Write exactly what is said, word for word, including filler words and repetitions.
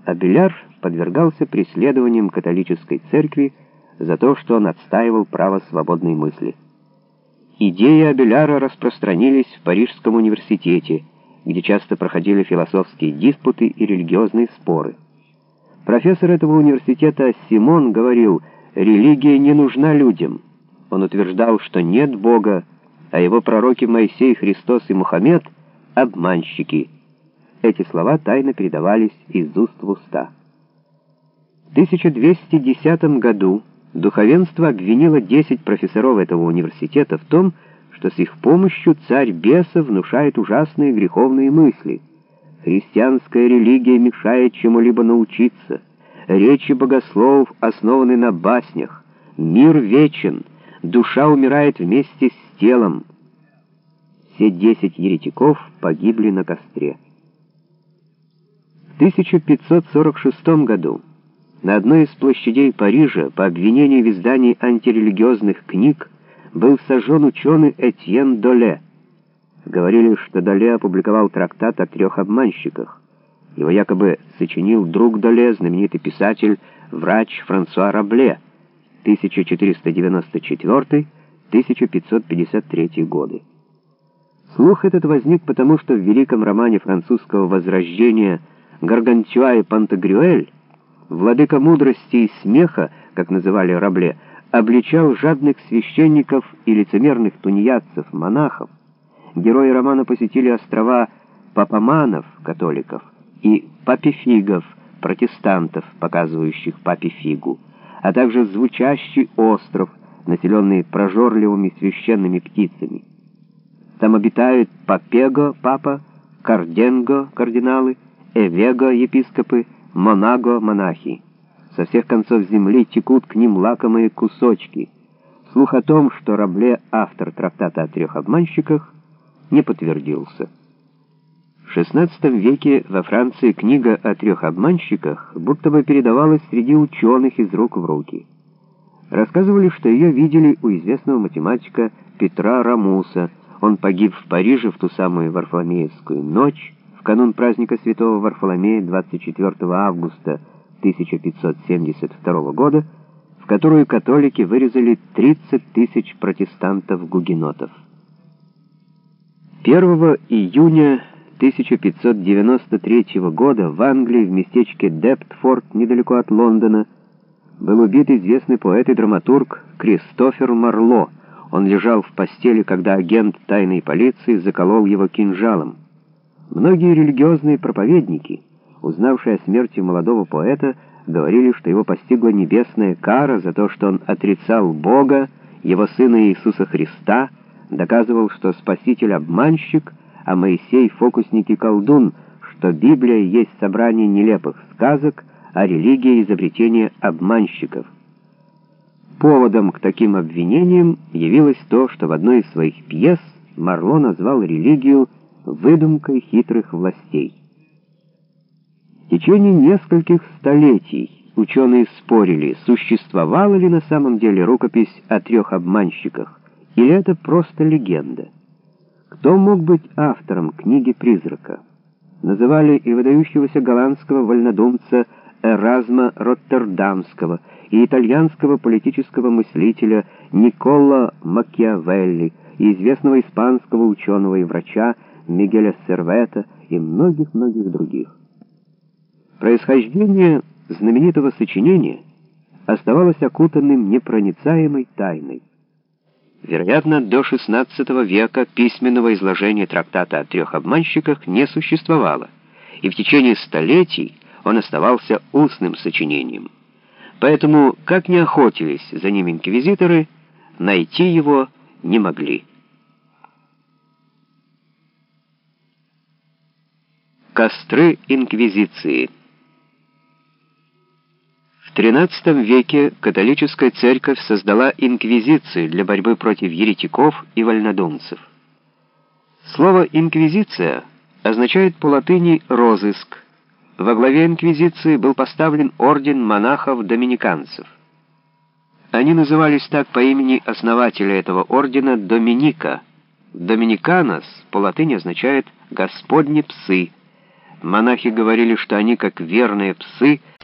Абеляр подвергался преследованиям католической церкви за то, что он отстаивал право свободной мысли. Идеи Абеляра распространились в Парижском университете, где часто проходили философские диспуты и религиозные споры. Профессор этого университета Симон говорил: «Религия не нужна людям». Он утверждал, что нет Бога, а его пророки Моисей, Христос и Мухаммед — обманщики. Эти слова тайно передавались из уст в уста. В тысяча двести десятом году духовенство обвинило десять профессоров этого университета в том, что с их помощью царь бесов внушает ужасные греховные мысли. Христианская религия мешает чему-либо научиться. Речи богословов основаны на баснях. Мир вечен. Душа умирает вместе с телом. Все десять еретиков погибли на костре. В тысяча пятьсот сорок шестом году на одной из площадей Парижа по обвинению в издании антирелигиозных книг был сожжен ученый Этьен Доле. Говорили, что Доле опубликовал трактат о трех обманщиках. Его якобы сочинил друг Доле, знаменитый писатель, врач Франсуа Рабле, тысяча четыреста девяносто четвёртый — тысяча пятьсот пятьдесят третий годы. Слух этот возник потому, что в великом романе французского возрождения «Гаргантюа и Пантагрюэль» владыка мудрости и смеха, как называли Рабле, обличал жадных священников и лицемерных тунеядцев, монахов. Герои романа посетили острова Папаманов, католиков, и Папифигов, протестантов, показывающих Папе фигу, а также звучащий остров, населенный прожорливыми священными птицами. Там обитают Папего, папа, Карденго, кардиналы, Эвего, епископы, Монаго, монахи. Со всех концов земли текут к ним лакомые кусочки. Слух о том, что Рабле — автор трактата о трех обманщиках, не подтвердился. В шестнадцатом веке во Франции книга о трех обманщиках будто бы передавалась среди ученых из рук в руки. Рассказывали, что ее видели у известного математика Петра Рамуса. Он погиб в Париже в ту самую Варфоломеевскую ночь, в канун праздника святого Варфоломея двадцать четвёртого августа тысяча пятьсот семьдесят второго года, в которую католики вырезали тридцать тысяч протестантов-гугенотов. первого июня тысяча пятьсот девяносто третьего года в Англии, в местечке Дептфорд, недалеко от Лондона, был убит известный поэт и драматург Кристофер Марло. Он лежал в постели, когда агент тайной полиции заколол его кинжалом. Многие религиозные проповедники, узнавшие о смерти молодого поэта, говорили, что его постигла небесная кара за то, что он отрицал Бога, его Сына Иисуса Христа, доказывал, что Спаситель — обманщик, а Моисей — фокусник и колдун, что Библия есть собрание нелепых сказок, а религия — изобретение обманщиков. Поводом к таким обвинениям явилось то, что в одной из своих пьес Марло назвал религию выдумкой хитрых властей. В течение нескольких столетий ученые спорили, существовала ли на самом деле рукопись о трех обманщиках, или это просто легенда. Кто мог быть автором книги «Призрака»? Называли и выдающегося голландского вольнодумца Эразма Роттердамского, и итальянского политического мыслителя Никколо Макиавелли, и известного испанского ученого и врача Мигеля Сервета, и многих-многих других. Происхождение знаменитого сочинения оставалось окутанным непроницаемой тайной. Вероятно, до шестнадцатого века письменного изложения трактата о трех обманщиках не существовало, и в течение столетий он оставался устным сочинением. Поэтому, как ни охотились за ним инквизиторы, найти его не могли. Костры инквизиции. В тринадцатом веке католическая церковь создала инквизицию для борьбы против еретиков и вольнодумцев. Слово «инквизиция» означает по латыни «розыск». Во главе инквизиции был поставлен орден монахов-доминиканцев. Они назывались так по имени основателя этого ордена Доминика. Доминиканос по латыни означает «господни псы». Монахи говорили, что они, как верные псы,